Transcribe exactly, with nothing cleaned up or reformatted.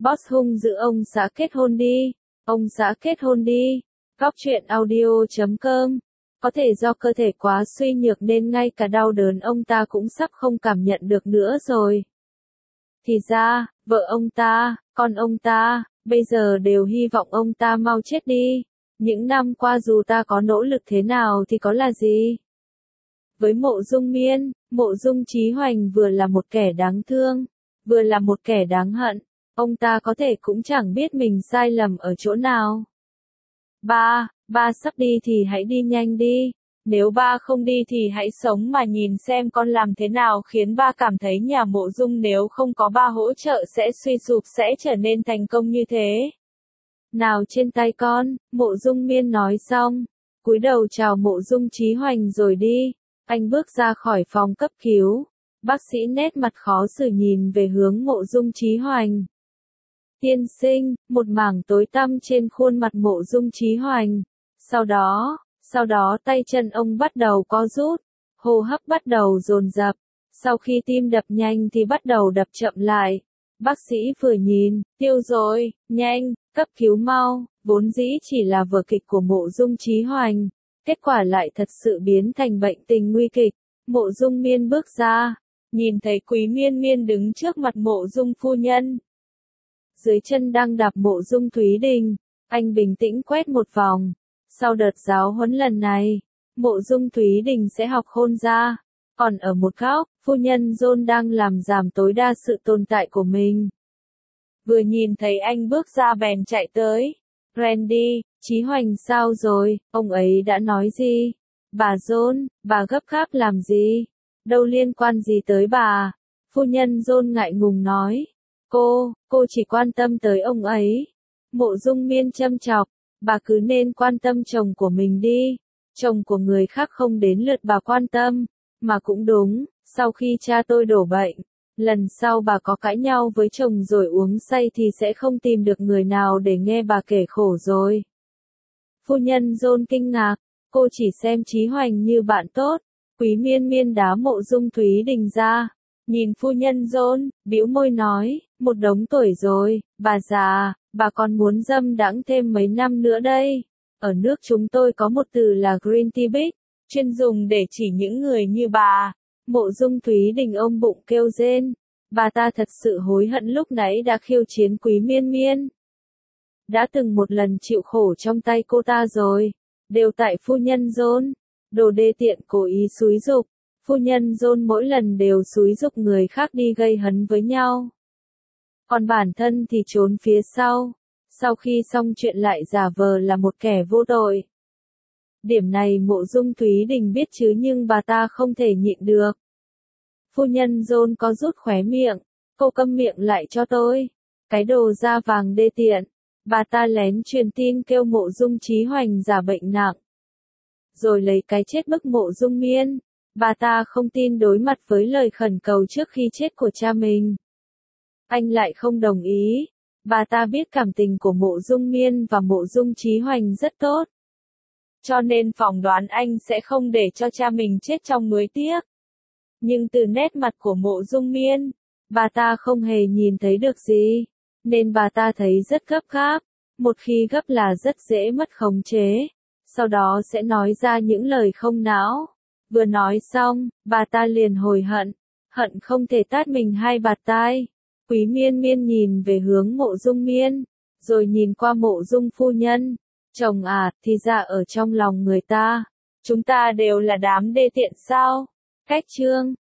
Boss hung dữ ông xã kết hôn đi, ông xã kết hôn đi. Góc truyện audio chấm com. Có thể do cơ thể quá suy nhược nên ngay cả đau đớn ông ta cũng sắp không cảm nhận được nữa rồi. Thì ra, vợ ông ta, con ông ta, bây giờ đều hy vọng ông ta mau chết đi. Những năm qua dù ta có nỗ lực thế nào thì có là gì? Với Mộ Dung Miên, Mộ Dung Chí Hoành vừa là một kẻ đáng thương, vừa là một kẻ đáng hận. Ông ta có thể cũng chẳng biết mình sai lầm ở chỗ nào. Ba, ba sắp đi thì hãy đi nhanh đi. Nếu ba không đi thì hãy sống mà nhìn xem con làm thế nào khiến ba cảm thấy nhà Mộ Dung nếu không có ba hỗ trợ sẽ suy sụp, sẽ trở nên thành công như thế. Nào trên tay con, Mộ Dung Miên nói xong, cúi đầu chào Mộ Dung Chí Hoành rồi đi. Anh bước ra khỏi phòng cấp cứu. Bác sĩ nét mặt khó xử nhìn về hướng Mộ Dung Chí Hoành. Tiên sinh, một mảng tối tăm trên khuôn mặt Mộ Dung Chí Hoành. Sau đó, sau đó tay chân ông bắt đầu co rút, hô hấp bắt đầu dồn dập. Sau khi tim đập nhanh thì bắt đầu đập chậm lại. Bác sĩ vừa nhìn, tiêu rồi, nhanh, cấp cứu mau. Vốn dĩ chỉ là vở kịch của Mộ Dung Chí Hoành, kết quả lại thật sự biến thành bệnh tình nguy kịch. Mộ Dung Miên bước ra, nhìn thấy Quý Miên Miên đứng trước mặt Mộ Dung phu nhân. Dưới chân đang đạp Mộ Dung Thúy Đình, anh bình tĩnh quét một vòng. Sau đợt giáo huấn lần này, Mộ Dung Thúy Đình sẽ học khôn ra. Còn ở một góc, phu nhân John đang làm giảm tối đa sự tồn tại của mình. Vừa nhìn thấy anh bước ra bèn chạy tới. Randy, Chí Hoành sao rồi, ông ấy đã nói gì? Bà John, bà gấp gáp làm gì? Đâu liên quan gì tới bà? Phu nhân John ngại ngùng nói. Cô, cô chỉ quan tâm tới ông ấy. Mộ Dung Miên châm chọc, bà cứ nên quan tâm chồng của mình đi. Chồng của người khác không đến lượt bà quan tâm, mà cũng đúng, sau khi cha tôi đổ bệnh, lần sau bà có cãi nhau với chồng rồi uống say thì sẽ không tìm được người nào để nghe bà kể khổ rồi. Phu nhân John kinh ngạc, cô chỉ xem Chí Hoành như bạn tốt. Quý Miên Miên đá Mộ Dung Thúy Đình ra, nhìn phu nhân John, bĩu môi nói, một đống tuổi rồi, bà già, bà còn muốn dâm đãng thêm mấy năm nữa đây. Ở nước chúng tôi có một từ là green tea bitch, chuyên dùng để chỉ những người như bà. Mộ Dung Thúy Đình ôm bụng kêu rên, bà ta thật sự hối hận lúc nãy đã khiêu chiến Quý Miên Miên. Đã từng một lần chịu khổ trong tay cô ta rồi, đều tại phu nhân John, đồ đê tiện cố ý xúi giục. Phu nhân John mỗi lần đều xúi giục người khác đi gây hấn với nhau. Còn bản thân thì trốn phía sau, sau khi xong chuyện lại giả vờ là một kẻ vô tội. Điểm này Mộ Dung Thúy Đình biết chứ nhưng bà ta không thể nhịn được. Phu nhân John có rút khóe miệng, cô câm miệng lại cho tôi. Cái đồ da vàng đê tiện. Bà ta lén truyền tin kêu Mộ Dung Chí Hoành giả bệnh nặng, rồi lấy cái chết bức Mộ Dung Miên. Bà ta không tin đối mặt với lời khẩn cầu trước khi chết của cha mình. Anh lại không đồng ý. Bà ta biết cảm tình của Mộ Dung Miên và Mộ Dung Chí Hoành rất tốt, cho nên phỏng đoán anh sẽ không để cho cha mình chết trong nuối tiếc. Nhưng từ nét mặt của Mộ Dung Miên, bà ta không hề nhìn thấy được gì, nên bà ta thấy rất gấp gáp. Một khi gấp là rất dễ mất khống chế, sau đó sẽ nói ra những lời không não. Vừa nói xong, bà ta liền hồi hận, hận không thể tát mình hai bạt tai. Quý Miên Miên nhìn về hướng Mộ Dung Miên, rồi nhìn qua Mộ Dung phu nhân. Chồng à, thì ra ở trong lòng người ta, chúng ta đều là đám đê tiện sao? Cách chương